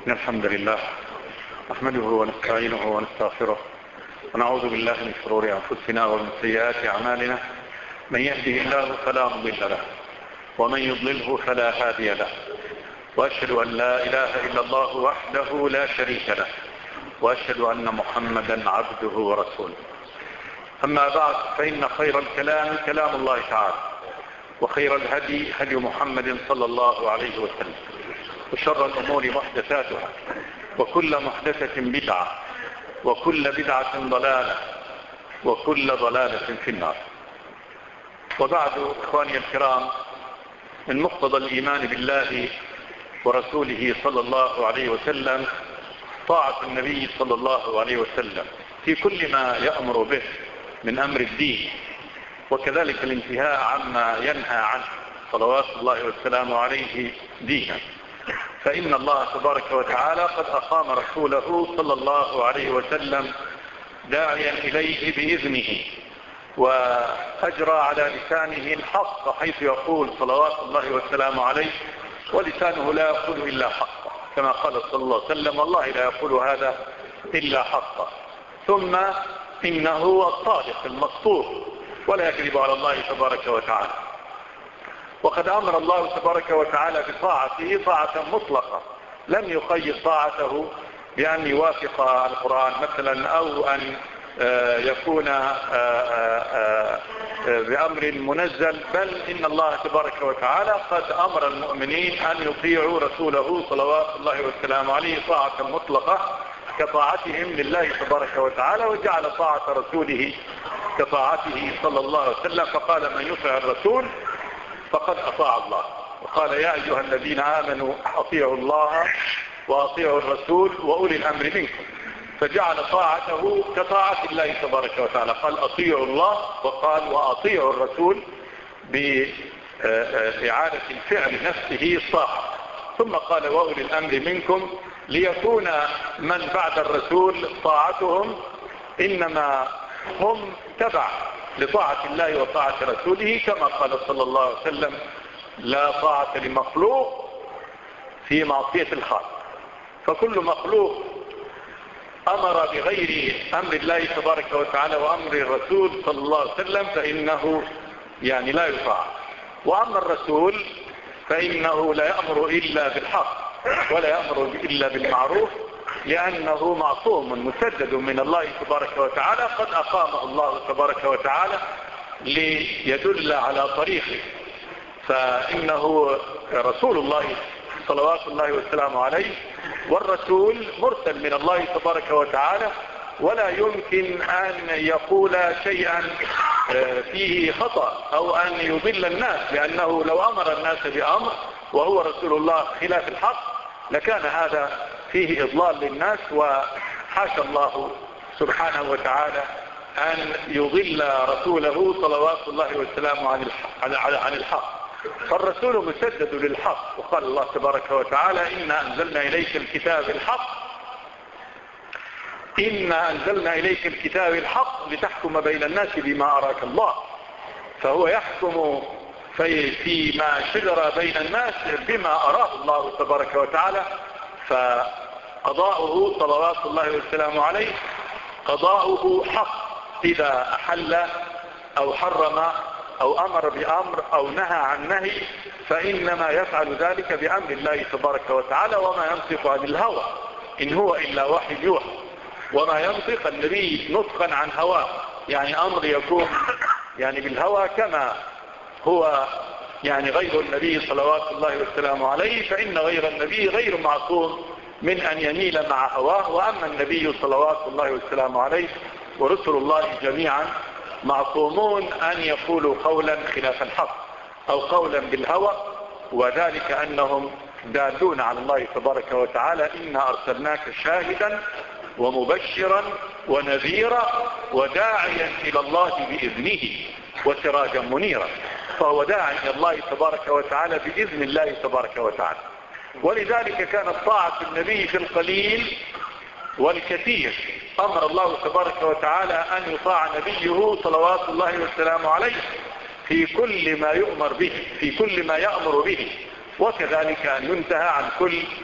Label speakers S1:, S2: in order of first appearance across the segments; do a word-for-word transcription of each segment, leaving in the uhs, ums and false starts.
S1: إن الحمد لله نحمده ونستعينه ونستغفره ونعوذ بالله من شرور أنفسنا ومن سيئات أعمالنا. من يهده الله فلا مضل له ومن يضلله فلا هادي له، وأشهد أن لا إله إلا الله وحده لا شريك له، وأشهد أن محمدا عبده ورسوله. أما بعد، فإن خير الكلام كلام الله تعالى، وخير الهدي هدي محمد صلى الله عليه وسلم، وشر الأمور محدثاتها، وكل محدثة بدعة، وكل بدعة ضلالة، وكل ضلالة في النار. وبعد، إخواني الكرام، من مقتضى الإيمان بالله ورسوله صلى الله عليه وسلم طاعة النبي صلى الله عليه وسلم في كل ما يأمر به من أمر الدين، وكذلك الانتهاء عما ينهى عنه صلوات الله والسلام عليه دينا. فإن الله تبارك وتعالى قد أقام رسوله صلى الله عليه وسلم داعيا إليه بإذنه، وأجرى على لسانه الحق، حيث يقول صلوات الله والسلام عليه: ولسانه لا يقول إلا حقا، كما قال صلى الله عليه وسلم: والله لا يقول هذا إلا حقا. ثم إنه الصادق المصدوق ولا يكذب على الله تبارك وتعالى. وقد أمر الله تبارك وتعالى بطاعته طاعة مطلقة، لم يقيد طاعته بأن يوافق القرآن مثلا، أو أن يكون بأمر منزل، بل إن الله تبارك وتعالى قد أمر المؤمنين أن يطيعوا رسوله صلوات الله والسلام عليه طاعة مطلقة كطاعتهم لله تبارك وتعالى، وجعل طاعة رسوله كطاعته صلى الله عليه وسلم، فقال: من يطع الرسول فقد أطاع الله. وقال: يا أيها الذين آمنوا أطيعوا الله وأطيعوا الرسول وأولي الأمر منكم، فجعل طاعته كطاعة الله تبارك وتعالى، قال: أطيعوا الله، وقال: وأطيعوا الرسول بإعادة الفعل نفسه الطاعة، ثم قال: وأولي الأمر منكم، ليكون من بعد الرسول طاعتهم إنما هم تبع لطاعة الله وطاعة رسوله، كما قال صلى الله عليه وسلم: لا طاعة لمخلوق في معصية الخالق. فكل مخلوق أمر بغير أمر الله تبارك وتعالى وأمر الرسول صلى الله عليه وسلم فإنه يعني لا يطاع. وأما الرسول فإنه لا يأمر إلا بالحق ولا يأمر إلا بالمعروف، لأنه معصوم مسدد من الله تبارك وتعالى، قد أقامه الله تبارك وتعالى ليدل على طريقه. فإنه رسول الله صلوات الله والسلام عليه، والرسول مرسل من الله تبارك وتعالى، ولا يمكن أن يقول شيئا فيه خطأ أو أن يضل الناس، لأنه لو أمر الناس بأمر وهو رسول الله خلاف الحق لكان هذا فيه إضلال للناس، وحاشا الله سبحانه وتعالى أن يضل رسوله صلوات الله والسلام عن الحق. فالرسول مسدد للحق، وقال الله تبارك وتعالى: إنا أنزلنا إليك الكتاب الحق إنا أنزلنا إليك الكتاب الحق لتحكم بين الناس بما أراك الله. فهو يحكم في فيما شجر بين الناس بما أراه الله تبارك وتعالى. فقضاؤه صلوات الله والسلام عليه قضاؤه حق، إذا أحل أو حرم أو أمر بأمر أو نهى عن نهي فإنما يفعل ذلك بأمر الله تبارك وتعالى، وما ينطق عن الهوى إن هو إلا وحي يوحى. وما ينطق النبي نطقا عن هواه، يعني أمر يكون يعني بالهوى، كما هو يعني غير النبي صلوات الله والسلام عليه، فإن غير النبي غير معصوم من أن يميل مع هواه. وأما النبي صلوات الله والسلام عليه ورسل الله جميعا معصومون أن يقولوا قولا خلاف الحق أو قولا بالهوى، وذلك أنهم دالون على الله تبارك وتعالى: إنا أرسلناك شاهدا ومبشرا ونذيرا وداعيا إلى الله بإذنه وسراجا منيرا. فهو داعي إلى الله تبارك وتعالى بإذن الله تبارك وتعالى. ولذلك كانت طاعة النبي في القليل والكثير. أمر الله تبارك وتعالى أن يطاع نبيه صلوات الله والسلام عليه في كل ما يؤمر به، في كل ما يأمر به، وكذلك أن ينتهى عن كل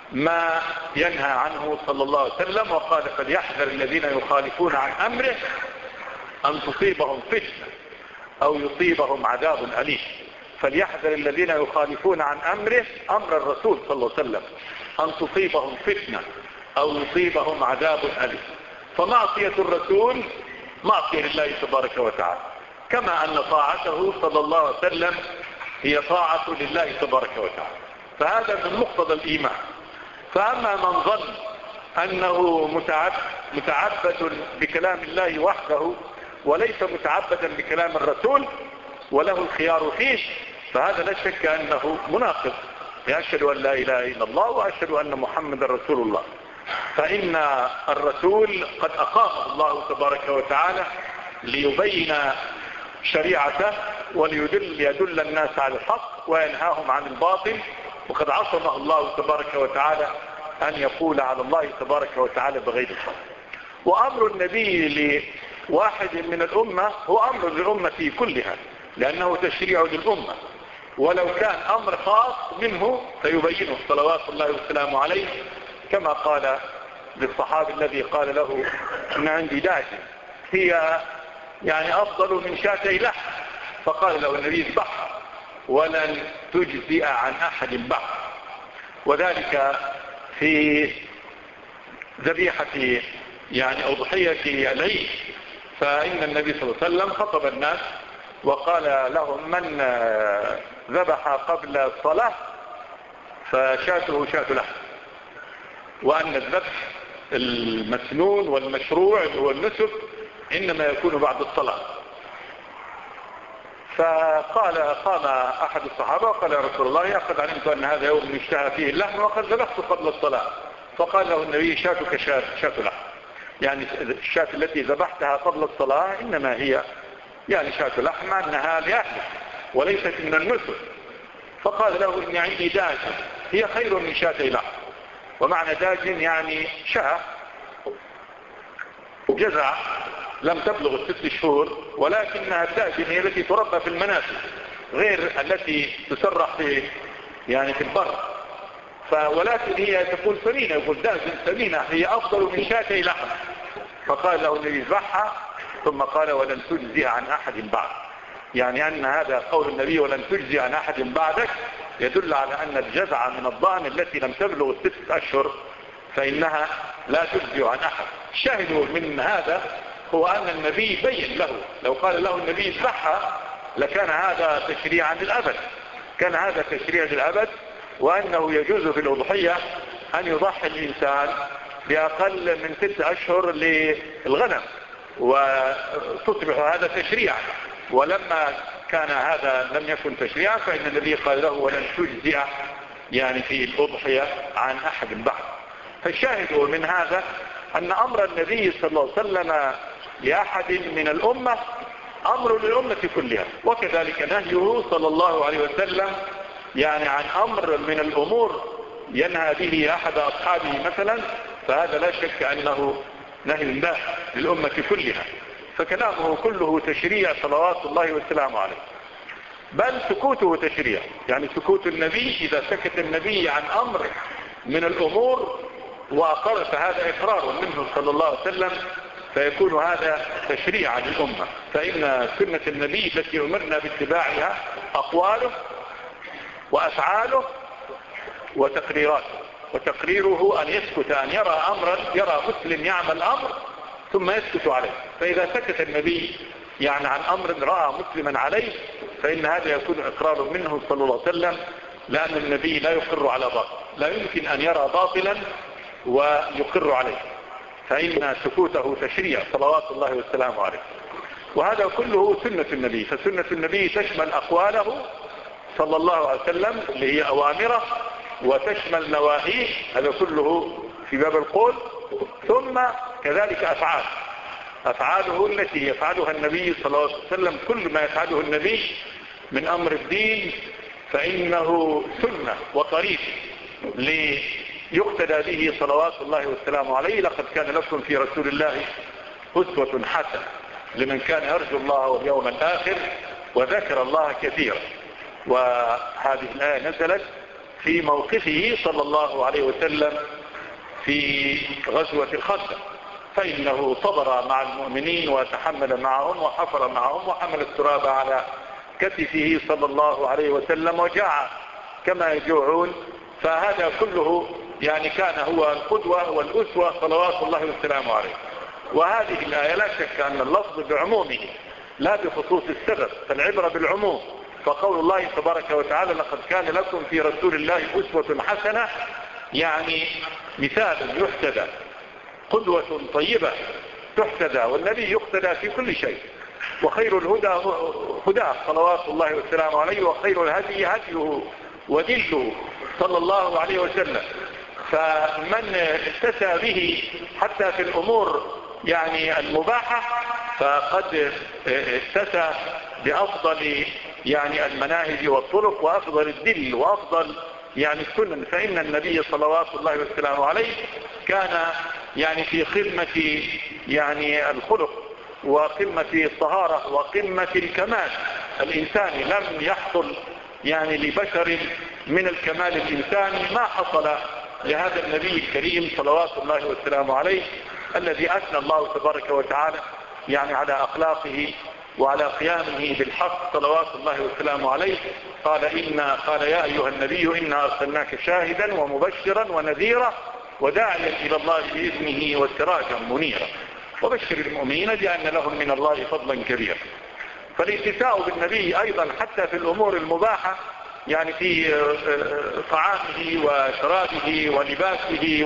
S1: ما ينهى عنه صلى الله عليه وسلم، وقال فليحذر الذين يخالفون عن أمره أن تصيبهم فتنة أو يصيبهم عذاب أليم. فليحذر الذين يخالفون عن أمره، أمر الرسول صلى الله عليه وسلم، أن تصيبهم فتنة أو يصيبهم عذاب أليم. فمعصية الرسول معصية لله تبارك وتعالى، كما أن طاعته صلى الله عليه وسلم هي طاعة لله تبارك وتعالى. فهذا من مقتضى الإيمان. فأما من ظن أنه متعبد بكلام الله وحده وليس متعبدا بكلام الرسول وله الخيار فيه، فهذا لا شك أنه مناقض. أشهد أن لا إله إلا الله وأشهد أن محمد رسول الله. فإن الرسول قد أقامه الله تبارك وتعالى ليبين شريعته وليدل ليدل الناس على الحق وينهاهم عن الباطل، وقد عصمه الله تبارك وتعالى أن يقول على الله تبارك وتعالى بغير الحق. وأمر النبي لواحد من الأمة هو أمر للأمة كلها، لأنه تشريع للأمة، ولو كان أمر خاص منه فيبينه صلوات الله وسلامه عليه، كما قال للصحابي الذي قال له إن عندي داجن هي يعني أفضل من شاتي لحم، فقال له النبي اذبحها ولن تجزئ عن أحد بعد. وذلك في ذبيحة يعني أضحية العيد، فإن النبي صلى الله عليه وسلم خطب الناس وقال لهم من ذبح قبل الصلاة فشاته شاة لحم، وأن الذبح المسنون والمشروع هو النسك إنما يكون بعد الصلاة. فقال قام أحد الصحابة وقال يا رسول الله قد علمت أن هذا يوم يشتهى فيه اللحم وقد ذبحت قبل الصلاة. فقال له النبي شاتك شاة لحم، يعني الشاة التي ذبحتها قبل الصلاة إنما هي يعني شاة لحم أنها لأهلك وليست من النسك. فقال له إني عندي داجن هي خير من شاتي لحم. ومعنى داجن يعني شاة جزع لم تبلغ الست شهور، ولكنها الداجن هي التي تربى في المنازل غير التي تسرح في يعني في البر. ولكن هي تقول سمينة، يقول داجن سمينة هي أفضل من شاتي لحم. فقال له النبي اذبحها، ثم قال ولن تجزي عن أحد بعد، يعني أن هذا قول النبي ولن تجزي عن أحد بعدك يدل على أن الجزع من الضأن التي لم تبلغ الست أشهر فإنها لا تجزي عن أحد. الشاهد من هذا هو أن النبي بين له، لو قال له النبي اذبحها لكان هذا تشريعا للأبد، كان هذا تشريع للأبد، وأنه يجوز في الأضحية أن يضحي الإنسان بأقل من ست أشهر للغنم وتصبح هذا تشريعا. ولما كان هذا لم يكن تشريعا فإن النبي قال له ولن تجزئ يعني في الأضحية عن أحد بعد. فالشاهد من هذا أن أمر النبي صلى الله عليه وسلم لأحد من الأمة أمر للأمة كلها، وكذلك نهيه صلى الله عليه وسلم يعني عن أمر من الأمور ينهى به أحد أصحابه مثلا، فهذا لا شك أنه نهي الله للأمة كلها. فكلامه كله تشريع صلوات الله وسلامه عليه، بل سكوته تشريع، يعني سكوت النبي إذا سكت النبي عن أمر من الأمور وأقر فهذا إقرار منه صلى الله عليه وسلم، فيكون هذا تشريعا للأمة. فإن سنة النبي التي أمرنا باتباعها أقواله وأفعاله وتقريراته. وتقريره أن يسكت، أن يرى أمرا، يرى مسلم يعمل أمر ثم يسكت عليه. فإذا سكت النبي يعني عن أمر رأى مسلما عليه فإن هذا يكون إقرار منه صلى الله عليه وسلم، لأن النبي لا يقر على باطل، لا يمكن أن يرى باطلا ويقر عليه، فإن سكوته تشريع صلوات الله والسلام عليه. وهذا كله سنة النبي. فسنة النبي تشمل أقواله صلى الله عليه وسلم اللي هي أوامره، وتشمل نواهيه، هذا كله في باب القول، ثم كذلك أفعال أفعاله التي يفعلها النبي صلى الله عليه وسلم. كل ما يفعله النبي من أمر الدين فإنه سنة وطريق ليقتدى به صلوات الله والسلام عليه. لقد كان لكم في رسول الله أسوة حسنة لمن كان يرجو الله واليوم الآخر وذكر الله كثيرا. وهذه الآية نزلت في موقفه صلى الله عليه وسلم في غزوة الخندق، فإنه صبر مع المؤمنين وتحمل معهم وحفر معهم وحمل التراب على كتفه صلى الله عليه وسلم وجاع كما يجوعون. فهذا كله يعني كان هو القدوة والأسوة صلوات الله والسلام عليه. وهذه الآية لا شك أن اللفظ بعمومه لا بخصوص السبب، فالعبرة بالعموم. فقول الله تبارك وتعالى لقد كان لكم في رسول الله أسوة حسنة، يعني مثال يحتدى، قدوة طيبة تحتدى، والنبي يقتدى في كل شيء. وخير الهدى هداه صلوات الله والسلام عليه، وخير الهدي هديه ودله صلى الله عليه وسلم. فمن اهتسى به حتى في الأمور يعني المباحة فقد اهتسى بأفضل يعني المناهج والطرق وأفضل الدل وأفضل يعني السنن. فإن النبي صلوات الله والسلام عليه كان يعني في قمة يعني الخلق وقمة الطهارة وقمة الكمال الإنساني. لم يحصل يعني لبشر من الكمال الإنساني ما حصل لهذا النبي الكريم صلوات الله والسلام عليه، الذي أثنى الله تبارك وتعالى يعني على أخلاقه وعلى قيامه بالحق صلوات الله والسلام عليه. قال إنا قال يا أيها النبي إنا أرسلناك شاهدا ومبشرا ونذيرا وداعيا إلى الله بإذنه وسراجا منيرا وبشر المؤمنين بأن لهم من الله فضلا كبيرا. فالاتساء بالنبي أيضا حتى في الأمور المباحة، يعني في طعامه وشرابه ولباسه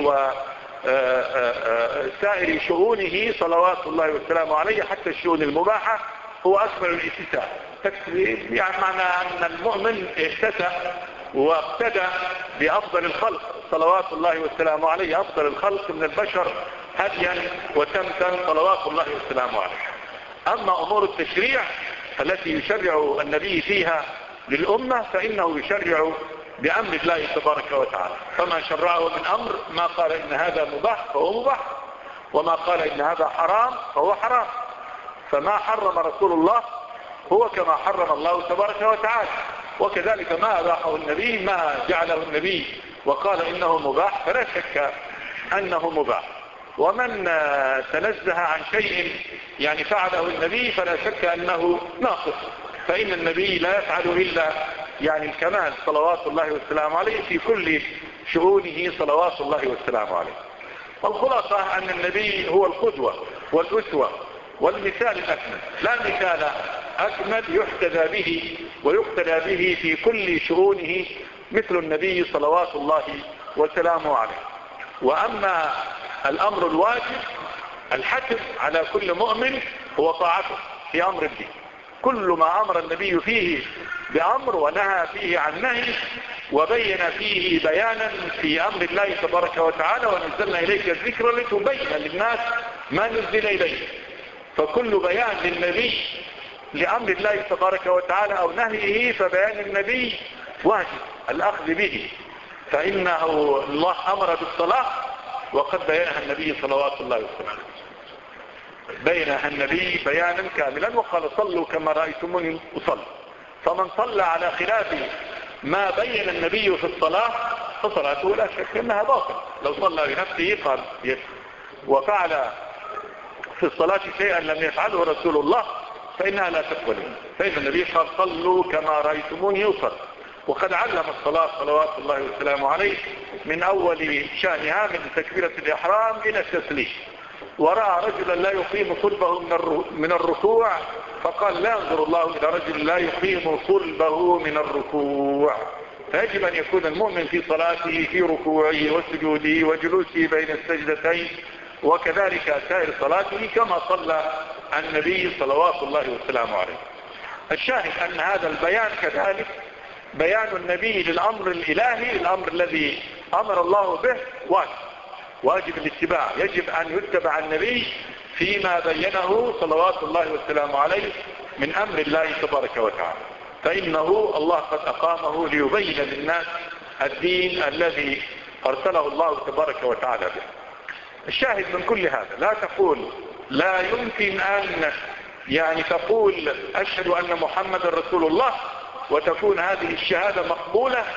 S1: وسائر شؤونه صلوات الله والسلام عليه حتى الشؤون المباحة، هو أكمل الاتساء. يعني معنى أن المؤمن اهتسى واقتدى بأفضل الخلق صلوات الله والسلام عليه، أفضل الخلق من البشر هديا وتمتا صلوات الله والسلام عليه. أما أمور التشريع التي يشرع النبي فيها للأمة فإنه يشرع بأمر الله تبارك وتعالى. فما شرعه من أمر ما قال إن هذا مباح فهو مباح، وما قال إن هذا حرام فهو حرام. فما حرم رسول الله هو كما حرم الله تبارك وتعالى، وكذلك ما أباحه النبي ما جعله النبي وقال إنه مباح فلا شك أنه مباح. ومن تنزه عن شيء يعني فعله النبي فلا شك أنه ناقص، فإن النبي لا يفعل إلا يعني الكمال صلوات الله والسلام عليه في كل شؤونه صلوات الله والسلام عليه. والخلاصة أن النبي هو القدوة والأسوة والمثال الأكمل، لا مثال أكمل يحتذى به ويقتدى به في كل شؤونه مثل النبي صلوات الله والسلام عليه. وأما الأمر الواجب الحتم على كل مؤمن هو طاعته في أمر الدين. كل ما أمر النبي فيه بأمر ونهى فيه عن نهي وبين فيه بيانا في أمر الله تبارك وتعالى ونزلنا إليك الذكر لتبين للناس ما نزل إليه. فكل بيان للنبي لأمر الله تبارك وتعالى أو نهيه فبيان النبي واجب الأخذ به، فإنه الله أمر بالصلاة وقد بينها النبي صلوات الله وسلم، بينها النبي بيانا كاملا وقال صلوا كما رأيتموني أصلي. فمن صلى على خلاف ما بين النبي في الصلاة فصلاته لا شك أنها باطل. لو صلى بنفسه قال وفعل في الصلاة شيئا لم يفعله رسول الله فإنها لا تقبل، فإن النبي قال صلوا كما رأيتموني أصلي. وقد علم الصلاة صلوات الله والسلام عليه من أول شأنها من تكبيرة الإحرام إلى التسليم. ورأى رجلا لا يقيم صلبه من الركوع فقال لا ينظر الله إلى رجل لا يقيم صلبه من الركوع. فيجب أن يكون المؤمن في صلاته في ركوعه وسجوده وجلوسه بين السجدتين وكذلك سائر صلاته كما صلى النبي صلوات الله والسلام عليه. الشاهد أن هذا البيان كذلك بيان النبي للأمر الإلهي، الأمر الذي أمر الله به واجب واجب الاتباع. يجب أن يتبع النبي فيما بينه صلوات الله والسلام عليه من أمر الله تبارك وتعالى، فإنه الله قد أقامه ليبين للناس الدين الذي أرسله الله تبارك وتعالى به. الشاهد من كل هذا لا تقول لا يمكن أن يعني تقول أشهد أن محمد رسول الله وتكون هذه الشهادة مقبولة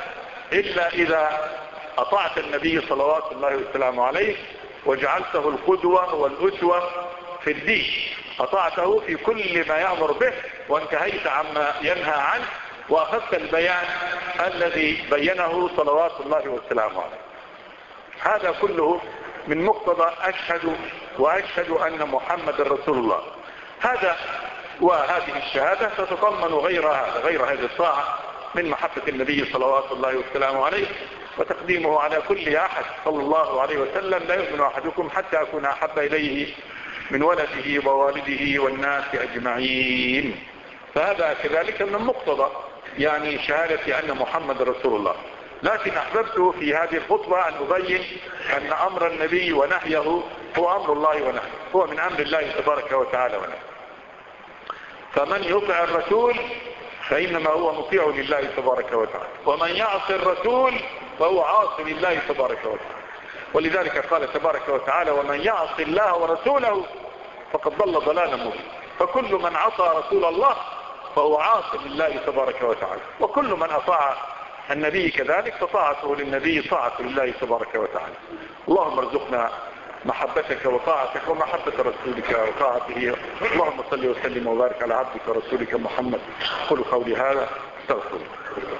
S1: إلا إذا أطعت النبي صلوات الله وسلامه عليه وجعلته القدوة والأسوة في الدين، أطعته في كل ما يأمر به وانتهيت عما ينهى عنه وأخذت البيان الذي بينه صلوات الله وسلامه عليه. هذا كله من مقتضى أشهد وأشهد أن محمد رسول الله. هذا وهذه الشهادة تتضمن غير هذا غير هذه الطاعة من محبة النبي صلوات الله وسلامه عليه وتقديمه على كل أحد صلى الله عليه وسلم. لا يؤمن أحدكم حتى أكون أحب إليه من ولده ووالده والناس أجمعين. فهذا كذلك من مقتضى يعني شهادة أن محمد رسول الله. لكن أحببت في هذه الخطبة أن أبين أن أمر النبي ونهيه هو أمر الله ونهيه، هو من أمر الله تبارك وتعالى ونهيه. فمن يطع الرسول فإنما هو مطيع لله تبارك وتعالى، ومن يعص الرسول فهو عاصي لله تبارك وتعالى. ولذلك قال تبارك وتعالى: ومن يعص الله ورسوله فقد ضل ضلالا مبينا. فكل من عصى رسول الله فهو عاصي لله تبارك وتعالى، وكل من أطاع النبي كذلك فطاعته للنبي طاعة لله تبارك وتعالى. اللهم ارزقنا محبتك وطاعتك ومحبة رسولك وطاعته. اللهم صل وسلم وبارك على عبدك ورسولك محمد. قولوا قولي هذا استغفر الله.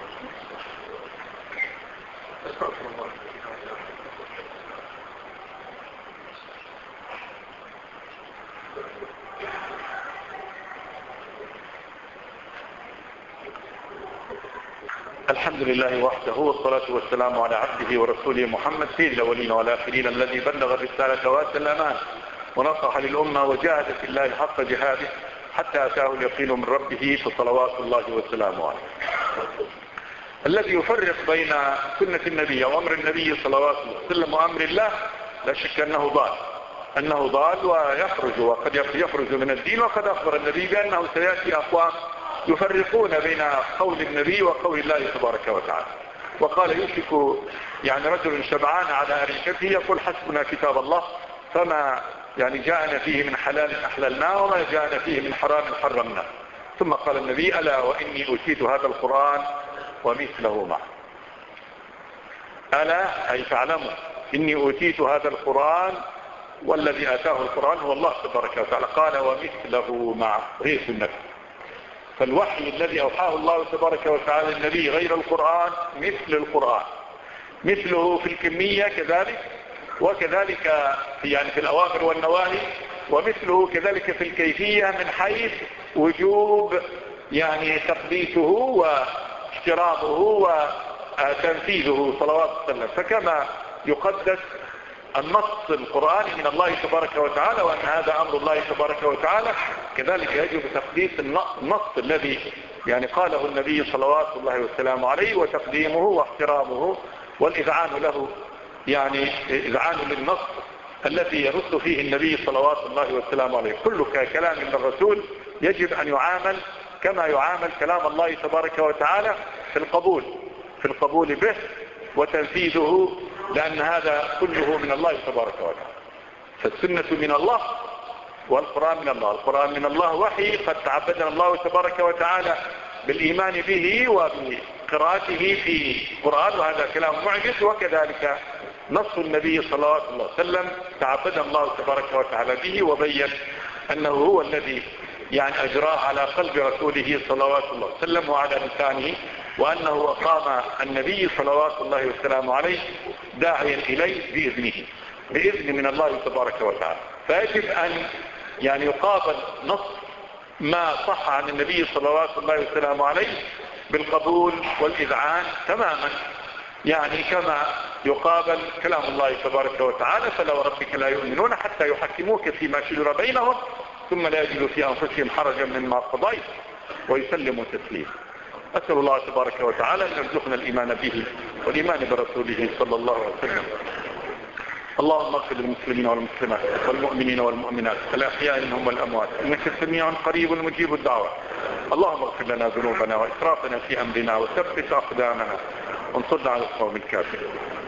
S1: الحمد لله وحده والصلاة والسلام على عبده ورسوله محمد سيد الأولين والآخرين الذي بلغ الرسالة وأدى الأمان ونصح للأمة وجاهد في الله حق جهاده حتى أتاه اليقين من ربه فصلوات الله وسلامه عليه. الذي يفرق بين سنة النبي وأمر النبي صلوات الله وسلم وأمر الله لا شك أنه ضال أنه ضال ويخرج وقد يخرج من الدين. وقد أخبر النبي بأنه سيأتي أقوام يفرقون بين قول النبي وقول الله تبارك وتعالى. وقال يوشك يعني رجل شبعان على أريكته يقول حسبنا كتاب الله فما يعني جاءنا فيه من حلال أحللناه وما جاءنا فيه من حرام حرمناه. ثم قال النبي: ألا وإني أوتيت هذا القرآن ومثله معه. ألا أي تعلموا إني أوتيت هذا القرآن، والذي آتاه القرآن هو الله تبارك وتعالى. قال ومثله معه غير سنة. فالوحي الذي أوحاه الله تبارك وتعالى النبي غير القرآن مثل القرآن، مثله في الكمية كذلك، وكذلك في يعني في الأوامر والنواهي، ومثله كذلك في الكيفية من حيث وجوب يعني تقديسه واحترامه وتنفيذه صلوات وسلم. فكما يقدس النص القرآني من الله تبارك وتعالى وأن هذا أمر الله تبارك وتعالى، كذلك يجب تقديس النص الذي يعني قاله النبي صلوات الله وسلامه عليه وتقديمه واحترامه والإذعان له، يعني إذعان للنص الذي يرد فيه النبي صلوات الله وسلامه عليه. كل كلام من الرسول يجب أن يعامل كما يعامل كلام الله تبارك وتعالى في القبول في القبول به وتنفيذه، لأن هذا كله من الله تبارك وتعالى. فالسنة من الله والقرآن من الله. القرآن من الله وحي قد تعبدنا الله تبارك وتعالى بالإيمان به وبقراءته في القرآن، وهذا كلام معجز. وكذلك نص النبي صلى الله عليه وسلم تعبدنا الله تبارك وتعالى به وبين أنه هو الذي يعني أجراه على قلب رسوله صلوات الله وسلم وعلى لسانه، وأنه أقام النبي صلوات الله وسلامه عليه داعيا إليه بإذنه بإذن من الله تبارك وتعالى. فيجب أن يعني يقابل نص ما صح عن النبي صلوات الله وسلامه عليه بالقبول والإذعان تماما، يعني كما يقابل كلام الله تبارك وتعالى: فلا وربك لا يؤمنون حتى يحكموك فيما شجر بينهم ثم لا يجدوا في أنفسهم حرجا مما قضيت ويسلموا تسليما. أسأل الله تبارك وتعالى أن يرزقنا الإيمان به والإيمان برسوله صلى الله عليه وسلم. اللهم اغفر للمسلمين والمسلمات والمؤمنين والمؤمنات الأحياء منهم والأموات إنك سميع قريب مجيب الدعوة. اللهم اغفر لنا ذنوبنا وإسرافنا في أمرنا وثبت أقدامنا وانصرنا على القوم الكافرين.